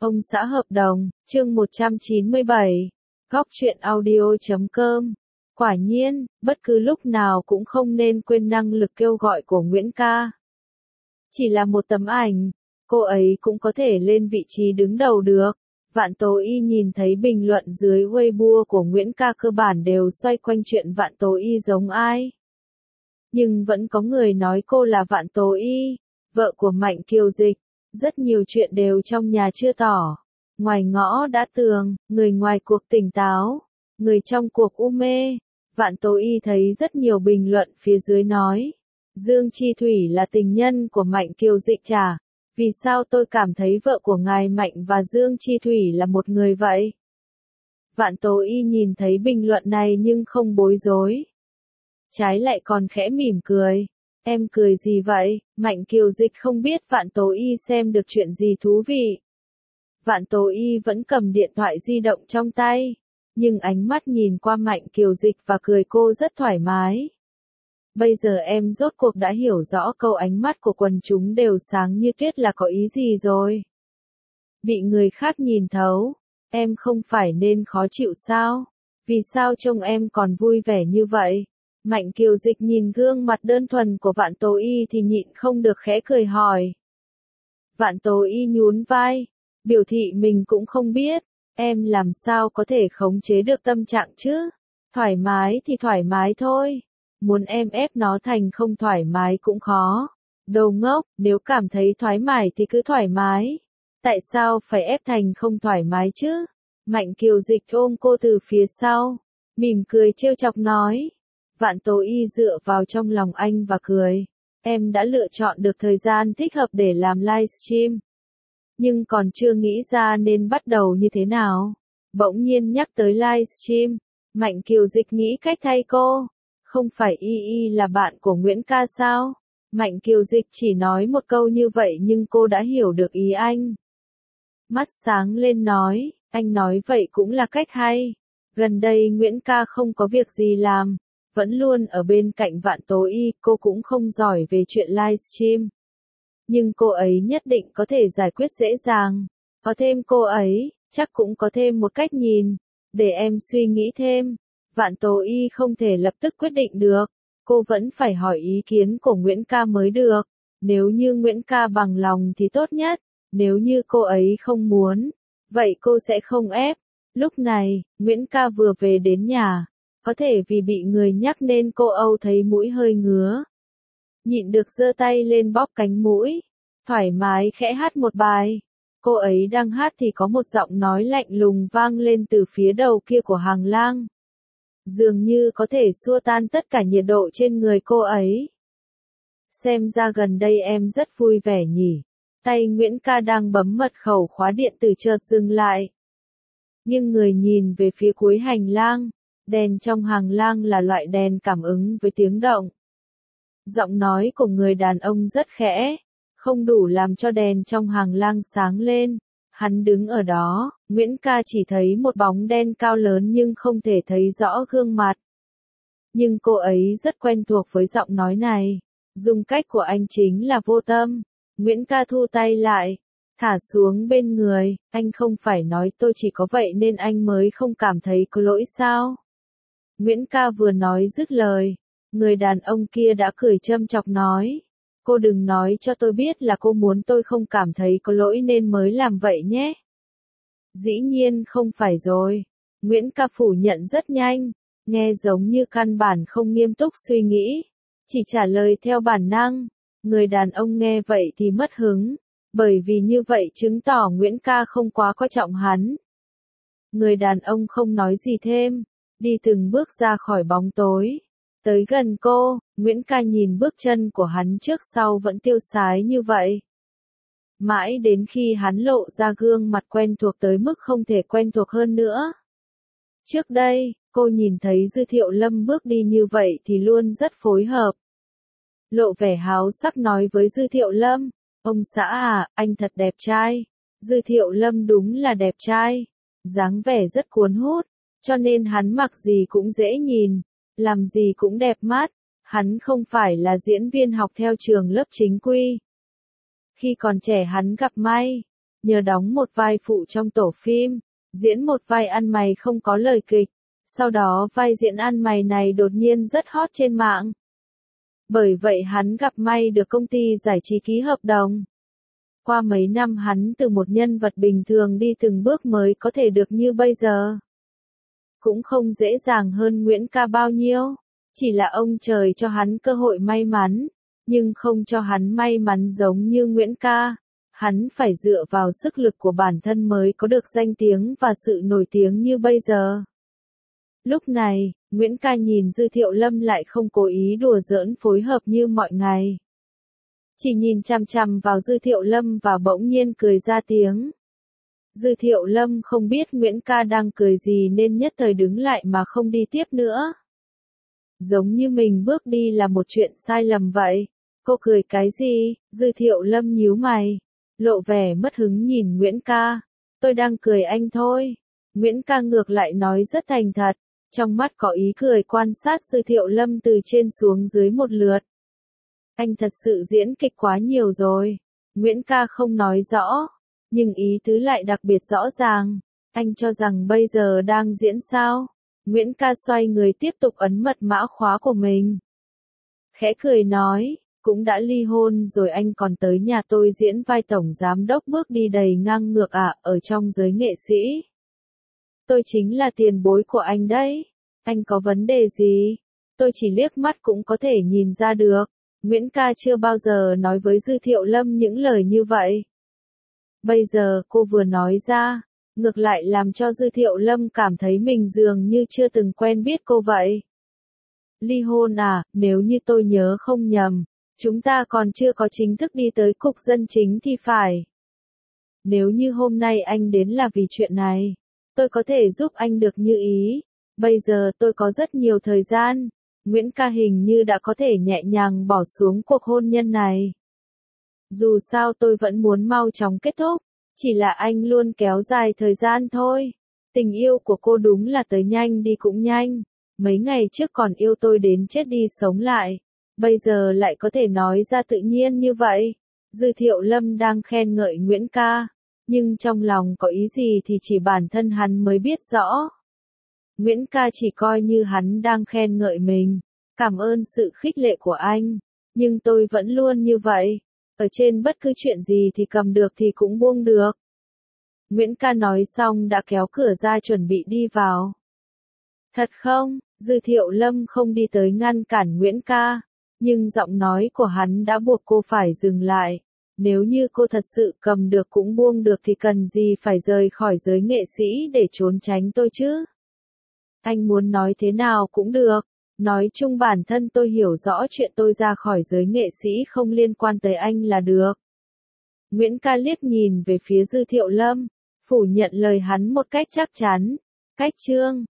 Ông xã hợp đồng, chương 197. Góc truyện audio.com. Quả nhiên, bất cứ lúc nào cũng không nên quên năng lực kêu gọi của Nguyễn Ca. Chỉ là một tấm ảnh, cô ấy cũng có thể lên vị trí đứng đầu được. Vạn Tố Y nhìn thấy bình luận dưới Weibo của Nguyễn Ca cơ bản đều xoay quanh chuyện Vạn Tố Y giống ai. Nhưng vẫn có người nói cô là Vạn Tố Y, vợ của Mạnh Kiều Dịch. Rất nhiều chuyện đều trong nhà chưa tỏ. Ngoài ngõ đã tường, người ngoài cuộc tỉnh táo, người trong cuộc u mê. Vạn Tố Y thấy rất nhiều bình luận phía dưới nói. Dương Chi Thủy là tình nhân của Mạnh Kiều Dịch chả? Vì sao tôi cảm thấy vợ của ngài Mạnh và Dương Chi Thủy là một người vậy? Vạn Tố Y nhìn thấy bình luận này nhưng không bối rối. Trái lại còn khẽ mỉm cười. Em cười gì vậy? Mạnh Kiều Dịch không biết Vạn Tố Y xem được chuyện gì thú vị. Vạn Tố Y vẫn cầm điện thoại di động trong tay, nhưng ánh mắt nhìn qua Mạnh Kiều Dịch và cười cô rất thoải mái. Bây giờ em rốt cuộc đã hiểu rõ câu ánh mắt của quần chúng đều sáng như tuyết là có ý gì rồi. Bị người khác nhìn thấu, em không phải nên khó chịu sao? Vì sao trông em còn vui vẻ như vậy? Mạnh Kiều Dịch nhìn gương mặt đơn thuần của Vạn Tố Y thì nhịn không được khẽ cười hỏi. Vạn Tố Y nhún vai, biểu thị mình cũng không biết, em làm sao có thể khống chế được tâm trạng chứ? Thoải mái thì thoải mái thôi, muốn em ép nó thành không thoải mái cũng khó. Đồ ngốc, nếu cảm thấy thoải mái thì cứ thoải mái. Tại sao phải ép thành không thoải mái chứ? Mạnh Kiều Dịch ôm cô từ phía sau, mỉm cười trêu chọc nói. Vạn Tố Y dựa vào trong lòng anh và cười. Em đã lựa chọn được thời gian thích hợp để làm livestream. Nhưng còn chưa nghĩ ra nên bắt đầu như thế nào. Bỗng nhiên nhắc tới livestream. Mạnh Kiều Dịch nghĩ cách thay cô. Không phải Y là bạn của Nguyễn Ca sao? Mạnh Kiều Dịch chỉ nói một câu như vậy nhưng cô đã hiểu được ý anh. Mắt sáng lên nói, anh nói vậy cũng là cách hay. Gần đây Nguyễn Ca không có việc gì làm. Vẫn luôn ở bên cạnh Vạn Tố Y, cô cũng không giỏi về chuyện livestream. Nhưng cô ấy nhất định có thể giải quyết dễ dàng. Có thêm cô ấy, chắc cũng có thêm một cách nhìn. Để em suy nghĩ thêm. Vạn Tố Y không thể lập tức quyết định được. Cô vẫn phải hỏi ý kiến của Nguyễn Ca mới được. Nếu như Nguyễn Ca bằng lòng thì tốt nhất. Nếu như cô ấy không muốn, vậy cô sẽ không ép. Lúc này, Nguyễn Ca vừa về đến nhà. Có thể vì bị người nhắc nên cô Âu thấy mũi hơi ngứa. Nhịn được giơ tay lên bóp cánh mũi. Thoải mái khẽ hát một bài. Cô ấy đang hát thì có một giọng nói lạnh lùng vang lên từ phía đầu kia của hành lang. Dường như có thể xua tan tất cả nhiệt độ trên người cô ấy. Xem ra gần đây em rất vui vẻ nhỉ. Tay Nguyễn Ca đang bấm mật khẩu khóa điện tử chợt dừng lại. Nhưng người nhìn về phía cuối hành lang. Đèn trong hành lang là loại đèn cảm ứng với tiếng động. Giọng nói của người đàn ông rất khẽ, không đủ làm cho đèn trong hành lang sáng lên. Hắn đứng ở đó, Nguyễn Ca chỉ thấy một bóng đen cao lớn nhưng không thể thấy rõ gương mặt. Nhưng cô ấy rất quen thuộc với giọng nói này. Dung cách của anh chính là vô tâm. Nguyễn Ca thu tay lại, thả xuống bên người. Anh không phải nói tôi chỉ có vậy nên anh mới không cảm thấy có lỗi sao? Nguyễn Ca vừa nói dứt lời, người đàn ông kia đã cười châm chọc nói. Cô đừng nói cho tôi biết là cô muốn tôi không cảm thấy có lỗi nên mới làm vậy nhé. Dĩ nhiên không phải rồi. Nguyễn Ca phủ nhận rất nhanh, nghe giống như căn bản không nghiêm túc suy nghĩ. Chỉ trả lời theo bản năng. Người đàn ông nghe vậy thì mất hứng, bởi vì như vậy chứng tỏ Nguyễn Ca không quá coi trọng hắn. Người đàn ông không nói gì thêm. Đi từng bước ra khỏi bóng tối. Tới gần cô, Nguyễn Ca nhìn bước chân của hắn trước sau vẫn tiêu sái như vậy. Mãi đến khi hắn lộ ra gương mặt quen thuộc tới mức không thể quen thuộc hơn nữa. Trước đây, cô nhìn thấy Dư Thiệu Lâm bước đi như vậy thì luôn rất phối hợp. Lộ vẻ háo sắc nói với Dư Thiệu Lâm, ông xã à, anh thật đẹp trai. Dư Thiệu Lâm đúng là đẹp trai. Dáng vẻ rất cuốn hút. Cho nên hắn mặc gì cũng dễ nhìn, làm gì cũng đẹp mắt. Hắn không phải là diễn viên học theo trường lớp chính quy. Khi còn trẻ hắn gặp may, nhờ đóng một vai phụ trong tổ phim, diễn một vai ăn mày không có lời kịch. Sau đó vai diễn ăn mày này đột nhiên rất hot trên mạng. Bởi vậy hắn gặp may được công ty giải trí ký hợp đồng. Qua mấy năm hắn từ một nhân vật bình thường đi từng bước mới có thể được như bây giờ. Cũng không dễ dàng hơn Nguyễn Ca bao nhiêu, chỉ là ông trời cho hắn cơ hội may mắn, nhưng không cho hắn may mắn giống như Nguyễn Ca. Hắn phải dựa vào sức lực của bản thân mới có được danh tiếng và sự nổi tiếng như bây giờ. Lúc này, Nguyễn Ca nhìn Dư Thiệu Lâm lại không cố ý đùa giỡn phối hợp như mọi ngày. Chỉ nhìn chằm chằm vào Dư Thiệu Lâm và bỗng nhiên cười ra tiếng. Dư Thiệu Lâm không biết Nguyễn Ca đang cười gì nên nhất thời đứng lại mà không đi tiếp nữa. Giống như mình bước đi là một chuyện sai lầm vậy. Cô cười cái gì? Dư Thiệu Lâm nhíu mày, lộ vẻ mất hứng nhìn Nguyễn Ca. Tôi đang cười anh thôi. Nguyễn Ca ngược lại nói rất thành thật, trong mắt có ý cười quan sát Dư Thiệu Lâm từ trên xuống dưới một lượt. Anh thật sự diễn kịch quá nhiều rồi. Nguyễn Ca không nói rõ, nhưng ý tứ lại đặc biệt rõ ràng. Anh cho rằng bây giờ đang diễn sao? Nguyễn Ca xoay người tiếp tục ấn mật mã khóa của mình. Khẽ cười nói, cũng đã ly hôn rồi anh còn tới nhà tôi diễn vai tổng giám đốc bước đi đầy ngang ngược à, ở trong giới nghệ sĩ. Tôi chính là tiền bối của anh đấy. Anh có vấn đề gì? Tôi chỉ liếc mắt cũng có thể nhìn ra được. Nguyễn Ca chưa bao giờ nói với Dư Thiệu Lâm những lời như vậy. Bây giờ cô vừa nói ra, ngược lại làm cho Dư Thiệu Lâm cảm thấy mình dường như chưa từng quen biết cô vậy. Ly hôn à, nếu như tôi nhớ không nhầm, chúng ta còn chưa có chính thức đi tới cục dân chính thì phải. Nếu như hôm nay anh đến là vì chuyện này, tôi có thể giúp anh được như ý. Bây giờ tôi có rất nhiều thời gian. Nguyễn Ca hình như đã có thể nhẹ nhàng bỏ xuống cuộc hôn nhân này. Dù sao tôi vẫn muốn mau chóng kết thúc, chỉ là anh luôn kéo dài thời gian thôi. Tình yêu của cô đúng là tới nhanh đi cũng nhanh. Mấy ngày trước còn yêu tôi đến chết đi sống lại, bây giờ lại có thể nói ra tự nhiên như vậy. Dư Thiệu Lâm đang khen ngợi Nguyễn Ca, nhưng trong lòng có ý gì thì chỉ bản thân hắn mới biết rõ. Nguyễn Ca chỉ coi như hắn đang khen ngợi mình, cảm ơn sự khích lệ của anh, nhưng tôi vẫn luôn như vậy, ở trên bất cứ chuyện gì thì cầm được thì cũng buông được. Nguyễn Ca nói xong đã kéo cửa ra chuẩn bị đi vào. Thật không? Dư Thiệu Lâm không đi tới ngăn cản Nguyễn Ca, nhưng giọng nói của hắn đã buộc cô phải dừng lại. Nếu như cô thật sự cầm được cũng buông được thì cần gì phải rời khỏi giới nghệ sĩ để trốn tránh tôi chứ? Anh muốn nói thế nào cũng được. Nói chung bản thân tôi hiểu rõ chuyện tôi ra khỏi giới nghệ sĩ không liên quan tới anh là được. Nguyễn Ca liếc nhìn về phía Dư Thiệu Lâm, phủ nhận lời hắn một cách chắc chắn. Cách chương